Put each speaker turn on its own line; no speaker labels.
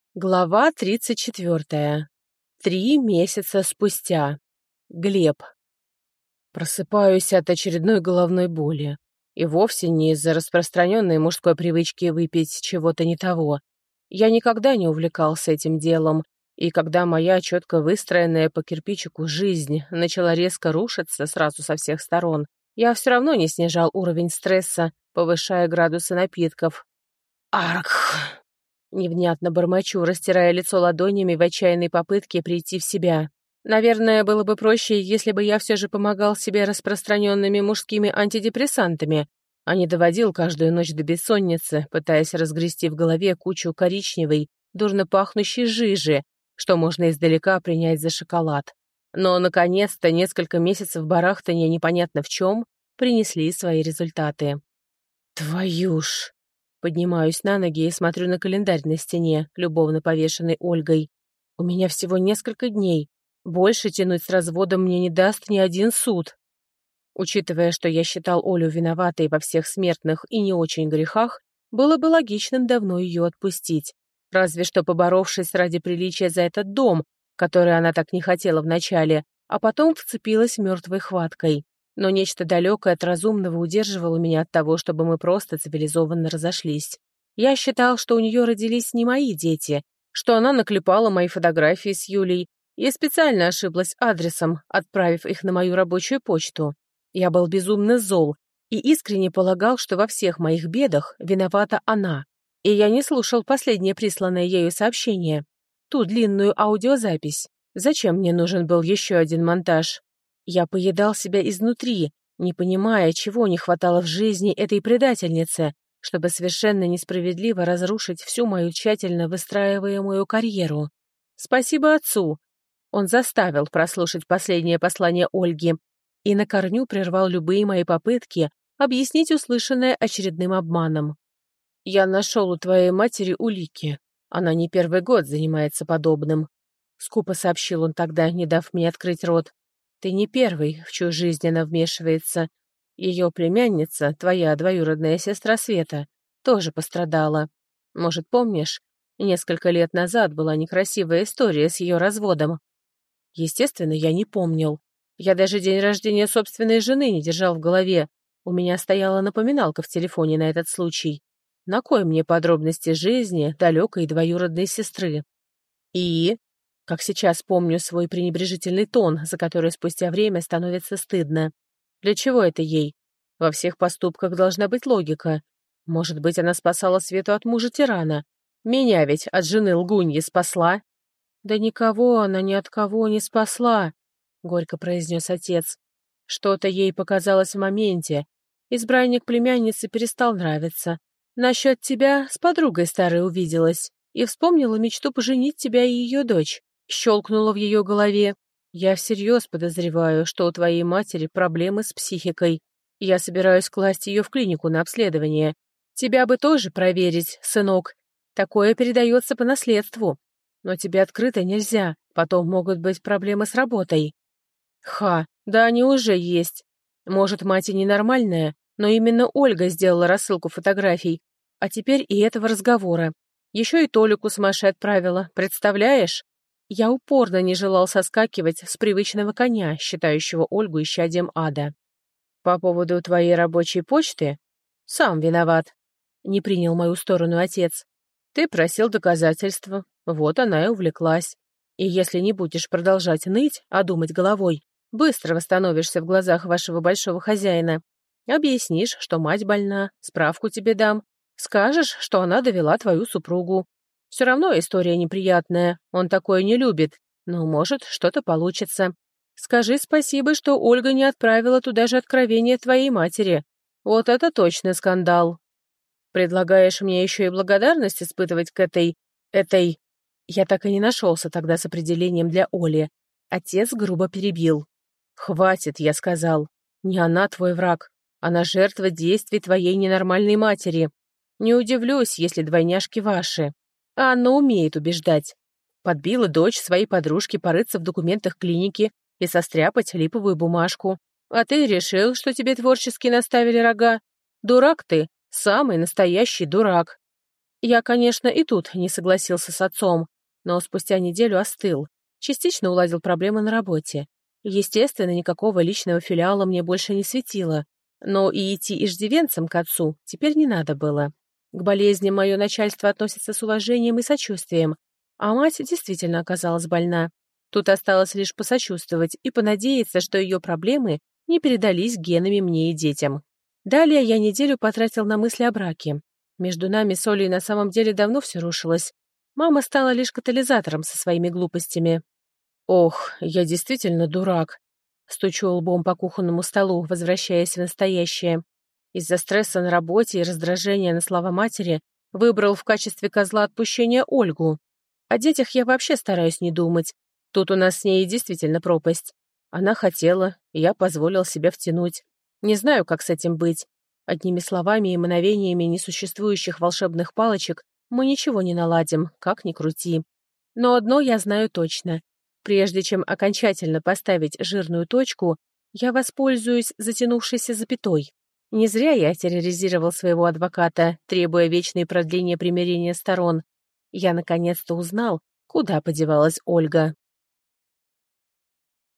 Глава 34. 3 месяца спустя. Глеб. Просыпаюсь от очередной головной боли. И вовсе не из-за распространенной мужской привычки выпить чего-то не того. Я никогда не увлекался этим делом, и когда моя четко выстроенная по кирпичику жизнь начала резко рушиться сразу со всех сторон, я все равно не снижал уровень стресса, повышая градусы напитков. Арх! Невнятно бормочу, растирая лицо ладонями в отчаянной попытке прийти в себя. Наверное, было бы проще, если бы я все же помогал себе распространенными мужскими антидепрессантами, а не доводил каждую ночь до бессонницы, пытаясь разгрести в голове кучу коричневой, дурно пахнущей жижи, что можно издалека принять за шоколад. Но, наконец-то, несколько месяцев барахтания непонятно в чем принесли свои результаты. Твою ж! Поднимаюсь на ноги и смотрю на календарь на стене, любовно повешенный Ольгой. У меня всего несколько дней. Больше тянуть с разводом мне не даст ни один суд. Учитывая, что я считал Олю виноватой во всех смертных и не очень грехах, было бы логичным давно ее отпустить. Разве что поборовшись ради приличия за этот дом, который она так не хотела вначале, а потом вцепилась мертвой хваткой. Но нечто далекое от разумного удерживало меня от того, чтобы мы просто цивилизованно разошлись. Я считал, что у нее родились не мои дети, что она наклепала мои фотографии с Юлей и специально ошиблась адресом, отправив их на мою рабочую почту. Я был безумно зол и искренне полагал, что во всех моих бедах виновата она. И я не слушал последнее присланное ею сообщение, ту длинную аудиозапись. Зачем мне нужен был еще один монтаж? Я поедал себя изнутри, не понимая, чего не хватало в жизни этой предательнице, чтобы совершенно несправедливо разрушить всю мою тщательно выстраиваемую карьеру. Спасибо отцу. Он заставил прослушать последнее послание Ольги и на корню прервал любые мои попытки объяснить услышанное очередным обманом. «Я нашел у твоей матери улики. Она не первый год занимается подобным», — скупо сообщил он тогда, не дав мне открыть рот. «Ты не первый, в чью жизнь она вмешивается. Ее племянница, твоя двоюродная сестра Света, тоже пострадала. Может, помнишь, несколько лет назад была некрасивая история с ее разводом?» Естественно, я не помнил. Я даже день рождения собственной жены не держал в голове. У меня стояла напоминалка в телефоне на этот случай. На кой мне подробности жизни далекой двоюродной сестры? И... Как сейчас помню свой пренебрежительный тон, за который спустя время становится стыдно. Для чего это ей? Во всех поступках должна быть логика. Может быть, она спасала Свету от мужа-тирана. Меня ведь от жены лгуньи спасла. Да никого она ни от кого не спасла, горько произнес отец. Что-то ей показалось в моменте. Избранник племянницы перестал нравиться. Насчет тебя с подругой старой увиделась и вспомнила мечту поженить тебя и ее дочь. Щелкнуло в ее голове. Я всерьез подозреваю, что у твоей матери проблемы с психикой. Я собираюсь класть ее в клинику на обследование. Тебя бы тоже проверить, сынок. Такое передается по наследству. Но тебе открыто нельзя, потом могут быть проблемы с работой. Да они уже есть. Может, мать и ненормальная, но именно Ольга сделала рассылку фотографий. А теперь и этого разговора. Еще и Толику с Машей отправила, представляешь? Я упорно не желал соскакивать с привычного коня, считающего Ольгу исчадием ада. По поводу твоей рабочей почты? Сам виноват. Не принял мою сторону отец. Ты просил доказательства, вот она и увлеклась. И если не будешь продолжать ныть, а думать головой, быстро восстановишься в глазах вашего большого хозяина. Объяснишь, что мать больна, справку тебе дам. Скажешь, что она довела твою супругу. Все равно история неприятная, он такое не любит, но, может, что-то получится. Скажи спасибо, что Ольга не отправила туда же откровение твоей матери. Вот это точно скандал. Предлагаешь мне еще и благодарность испытывать к этой... Я так и не нашелся тогда с определением для Оли. Отец грубо перебил. «Хватит», — я сказал. «Не она твой враг. Она жертва действий твоей ненормальной матери. Не удивлюсь, если двойняшки ваши. А она умеет убеждать. Подбила дочь своей подружки порыться в документах клиники и состряпать липовую бумажку. А ты решил, что тебе творчески наставили рога? Дурак ты, самый настоящий дурак». Я, конечно, и тут не согласился с отцом, но спустя неделю остыл. Частично уладил проблемы на работе. Естественно, никакого личного филиала мне больше не светило. Но и идти иждивенцем к отцу теперь не надо было. К болезни мое начальство относится с уважением и сочувствием, а мать действительно оказалась больна. Тут осталось лишь посочувствовать и понадеяться, что ее проблемы не передались генами мне и детям. Далее я неделю потратил на мысли о браке. Между нами с Олей на самом деле давно все рушилось. Мама стала лишь катализатором со своими глупостями. Ох, я действительно дурак. Стучу лбом по кухонному столу, возвращаясь в настоящее. Из-за стресса на работе и раздражения на слова матери выбрал в качестве козла отпущения Ольгу. О детях я вообще стараюсь не думать. Тут у нас с ней действительно пропасть. Она хотела, и я позволил себя втянуть. Не знаю, как с этим быть. Одними словами и мгновениями несуществующих волшебных палочек мы ничего не наладим, как ни крути. Но одно я знаю точно. Прежде чем окончательно поставить жирную точку, я воспользуюсь затянувшейся запятой. Не зря я терроризировал своего адвоката, требуя вечное продление примирения сторон. Я наконец-то узнал, куда подевалась Ольга.